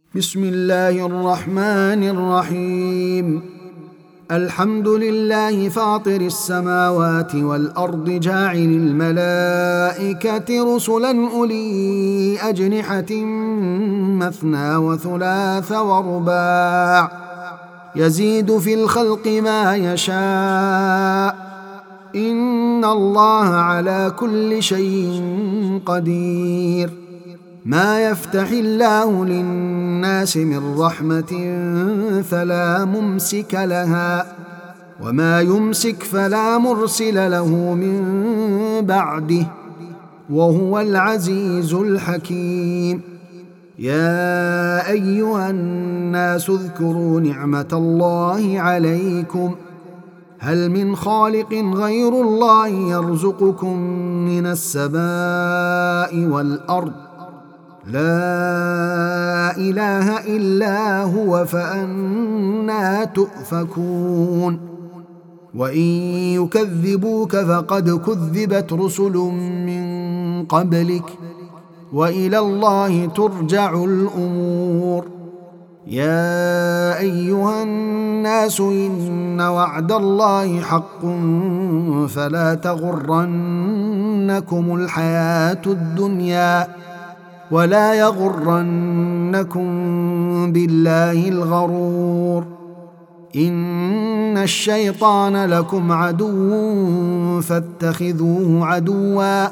بسم الله الرحمن الرحيم. الحمد لله فاطر السماوات والأرض جاعل الملائكة رسلا أولي أجنحة مثنى وثلاث ورباع يزيد في الخلق ما يشاء إن الله على كل شيء قدير. ما يفتح الله للناس من رحمة فلا ممسك لها وما يمسك فلا مرسل له من بعده وهو العزيز الحكيم. يا أيها الناس اذكروا نعمة الله عليكم هل من خالق غير الله يرزقكم من السماء والأرض لا إله إلا هو فأنى تؤفكون. وإن يكذبوك فقد كذبت رسل من قبلك وإلى الله ترجع الأمور. يا أيها الناس إن وعد الله حق فلا تغرنكم الحياة الدنيا ولا يغرنكم بالله الغرور. إن الشيطان لكم عدو فاتخذوه عدوا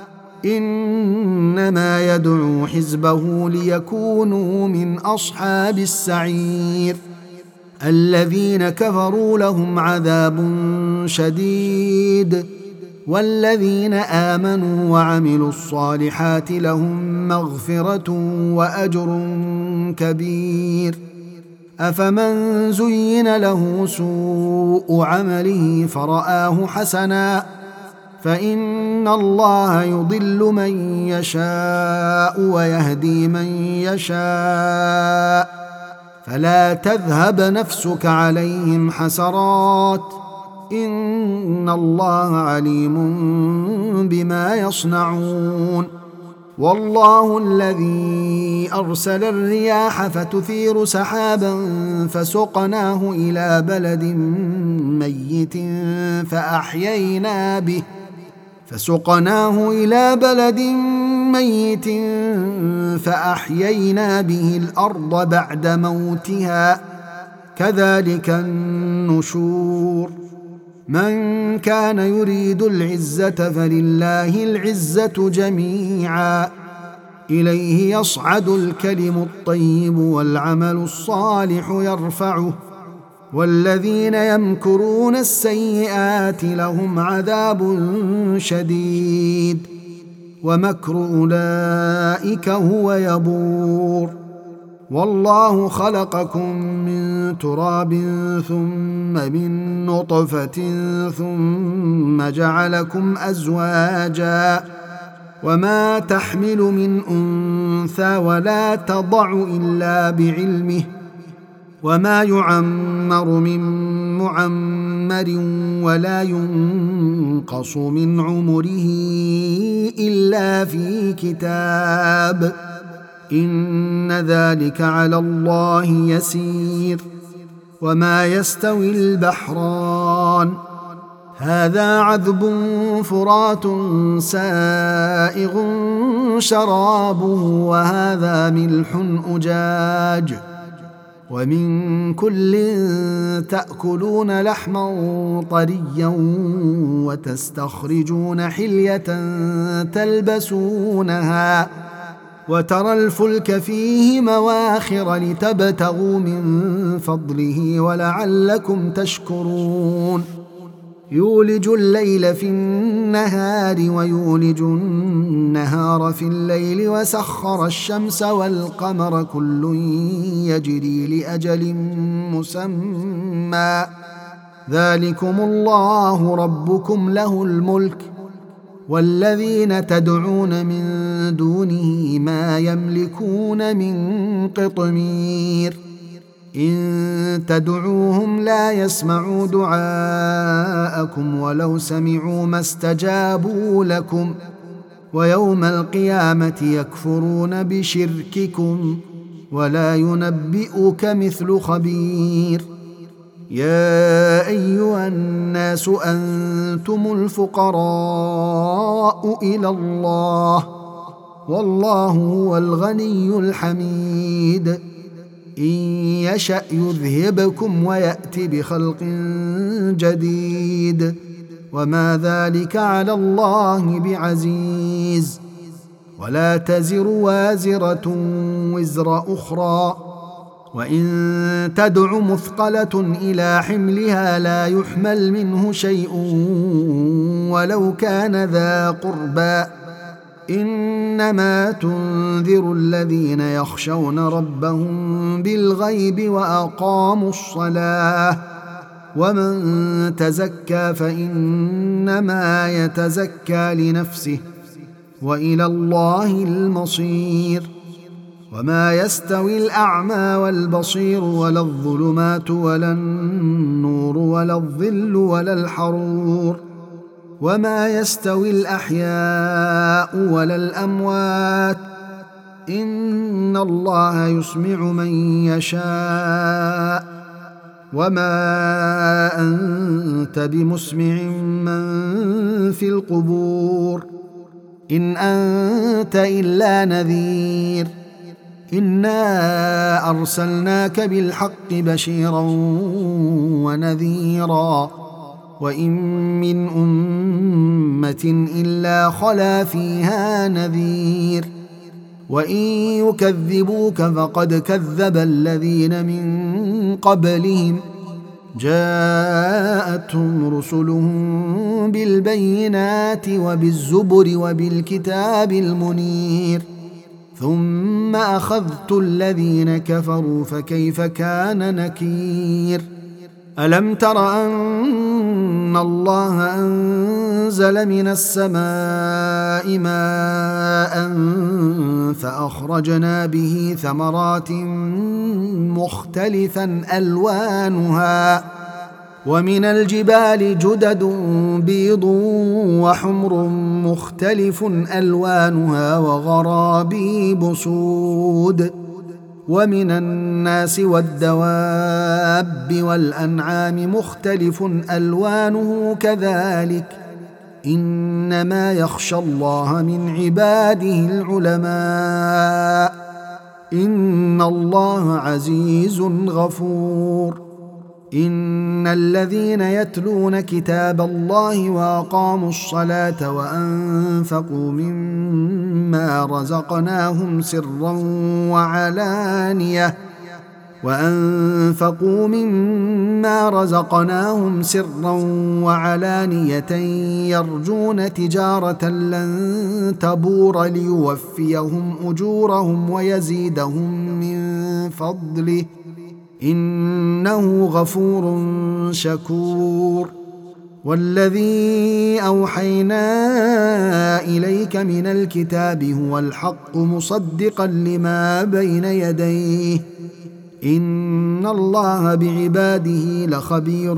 إنما يدعو حزبه ليكونوا من أصحاب السعير. الذين كفروا لهم عذاب شديد والذين آمنوا وعملوا الصالحات لهم مغفرة وأجر كبير. أفمن زين له سوء عمله فرآه حسنا فإن الله يضل من يشاء ويهدي من يشاء فلا تذهب نفسك عليهم حسرات إن الله عليم بما يصنعون. والله الذي أرسل الرياح فتثير سحابا فسقناه إلى بلد ميت فأحيينا به الأرض بعد موتها كذلك النشور. من كان يريد العزة فلله العزة جميعا إليه يصعد الكلم الطيب والعمل الصالح يرفعه والذين يمكرون السيئات لهم عذاب شديد ومكر أولئك هو يبور. والله خلقكم من تراب ثم من نطفة ثم جعلكم أزواجا وما تحمل من أنثى ولا تضع إلا بعلمه وما يعمر من معمر ولا ينقص من عمره إلا في كتاب إن ذلك على الله يسير. وما يستوي البحران هذا عذب فرات سائغ شرابه وهذا ملح أجاج ومن كل تأكلون لحما طريا وتستخرجون حلية تلبسونها وترى الفلك فيه مواخر لتبتغوا من فضله ولعلكم تشكرون. يولج الليل في النهار ويولج النهار في الليل وسخر الشمس والقمر كل يجري لأجل مسمى ذلكم الله ربكم له الملك والذين تدعون من دونه ما يملكون من قطمير. إن تدعوهم لا يسمعوا دعاءكم ولو سمعوا ما استجابوا لكم ويوم القيامة يكفرون بشرككم ولا ينبئك مثل خبير. يا أيها الناس أنتم الفقراء إلى الله والله هو الغني الحميد. إن يشأ يذهبكم ويأت بخلق جديد وما ذلك على الله بعزيز. ولا تزر وازرة وزر أخرى وإن تدع مثقلة إلى حملها لا يحمل منه شيء ولو كان ذا قربى. إنما تنذر الذين يخشون ربهم بالغيب وأقاموا الصلاة ومن تزكى فإنما يتزكى لنفسه وإلى الله المصير. وما يستوي الأعمى والبصير ولا الظلمات ولا النور ولا الظل ولا الحرور وما يستوي الأحياء ولا الأموات إن الله يسمع من يشاء وما أنت بمسمع من في القبور إن أنت إلا نذير. إنا أرسلناك بالحق بشيرا ونذيرا وإن من أمة إلا خلا فيها نذير وإن يكذبوك فقد كذب الذين من قبلهم جاءتهم رسلهم بالبينات وبالزبر وبالكتاب المنير ثم أخذت الذين كفروا فكيف كان نكير. ألم تر أن الله أنزل من السماء ماء فأخرجنا به ثمرات مختلفا ألوانها ومن الجبال جدد بيض وحمر مختلف ألوانها وغرابيب سود ومن الناس والدواب والأنعام مختلف ألوانه كذلك إنما يخشى الله من عباده العلماء إن الله عزيز غفور. إن الذين يتلون كتاب الله وأقاموا الصلاة وأنفقوا مما رزقناهم سرا وعلانية يرجون تجارة لن تبور ليوفيهم أجورهم ويزيدهم من فضله إنه غفور شكور. والذي أوحينا إليك من الكتاب هو الحق مصدقا لما بين يديه إن الله بعباده لخبير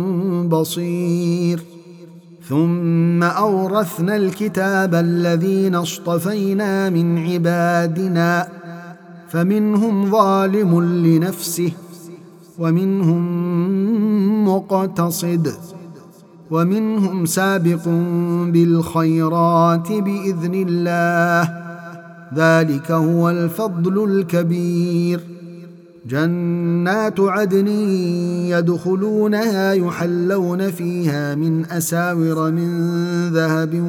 بصير. ثم أورثنا الكتاب الذين اصطفينا من عبادنا فمنهم ظالم لنفسه ومنهم مقتصد ومنهم سابق بالخيرات بإذن الله ذلك هو الفضل الكبير. جنات عدن يدخلونها يحلون فيها من أساور من ذهب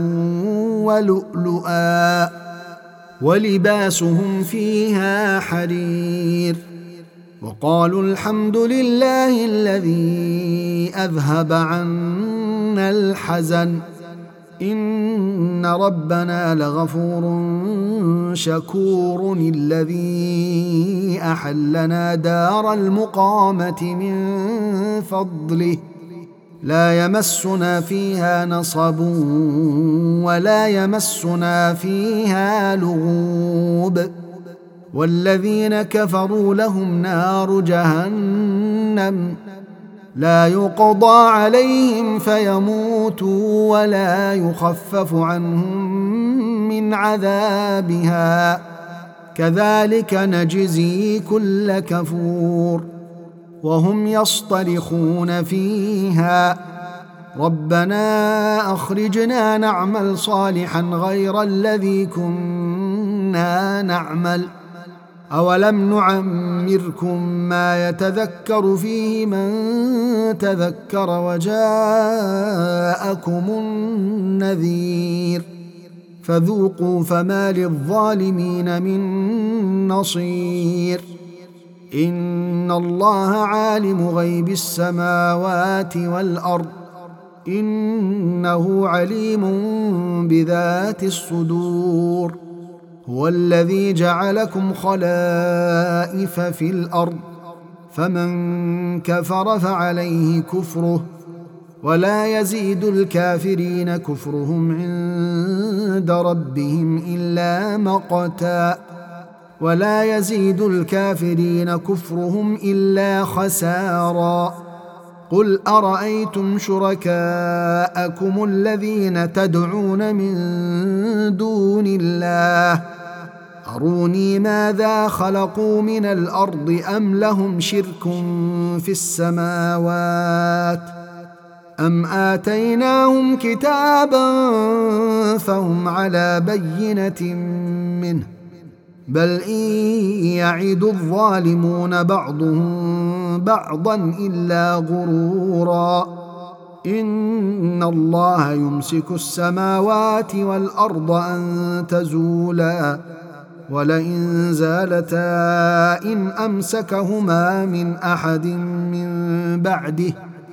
ولؤلؤا ولباسهم فيها حرير. وقالوا الحمد لله الذي أذهب عنا الحزن إن ربنا لغفور شكور الذي أحلنا دار المقامة من فضله لا يمسنا فيها نصب ولا يمسنا فيها لغوب. والذين كفروا لهم نار جهنم لا يقضى عليهم فيموتوا ولا يخفف عنهم من عذابها كذلك نجزي كل كفور. وهم يصطرخون فيها ربنا أخرجنا نعمل صالحا غير الذي كنا نعمل أولم نعمركم ما يتذكر فيه من تذكر وجاءكم النذير فذوقوا فما للظالمين من نصير. إن الله عالم غيب السماوات والأرض إنه عليم بذات الصدور. هو الذي جعلكم خلائف في الأرض فمن كفر فعليه كفره ولا يزيد الكافرين كفرهم عند ربهم إلا مقتا ولا يزيد الكافرين كفرهم إلا خسارا. قل أرأيتم شركاءكم الذين تدعون من دون الله أروني ماذا خلقوا من الأرض أم لهم شرك في السماوات أم آتيناهم كتابا فهم على بينة منه بل إن يعد الظالمون بعضهم بعضا إلا غرورا. إن الله يمسك السماوات والأرض أن تزولا ولئن زالتا إن أمسكهما من أحد من بعده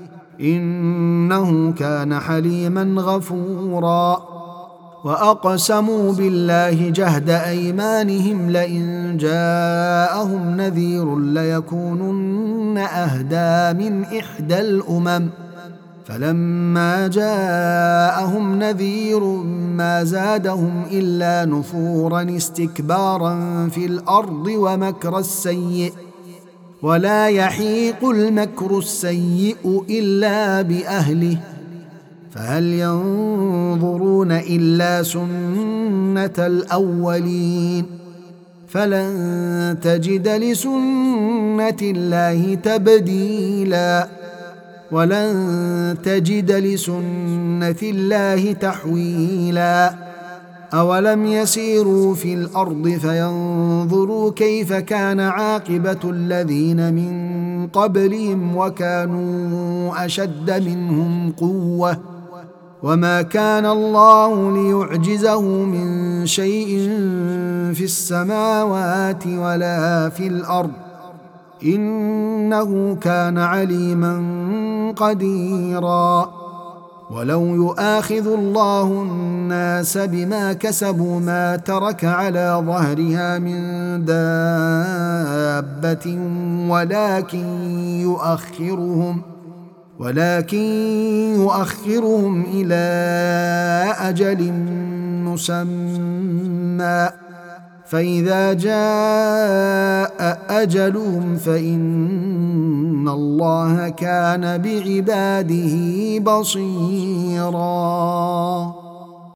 إنه كان حليما غفورا. وأقسموا بالله جهد أيمانهم لئن جاءهم نذير ليكونن أهدى من إحدى الأمم فلما جاءهم نذير ما زادهم إلا نفورا استكبارا في الأرض ومكر السيء ولا يحيق المكر السيء إلا بأهله فهل ينظرون إلا سنة الأولين فلن تجد لسنة الله تبديلا ولن تجد لسنة الله تحويلا. أولم يسيروا في الأرض فينظروا كيف كان عاقبة الذين من قبلهم وكانوا أشد منهم قوة وما كان الله ليعجزه من شيء في السماوات ولا في الأرض إنه كان عليما قديرا. ولو يؤاخذ الله الناس بما كسبوا ما ترك على ظهرها من دابة ولكن يؤخرهم إلى أجل مسمى فإذا جاء أجلهم فإن الله كان بعباده بصيراً.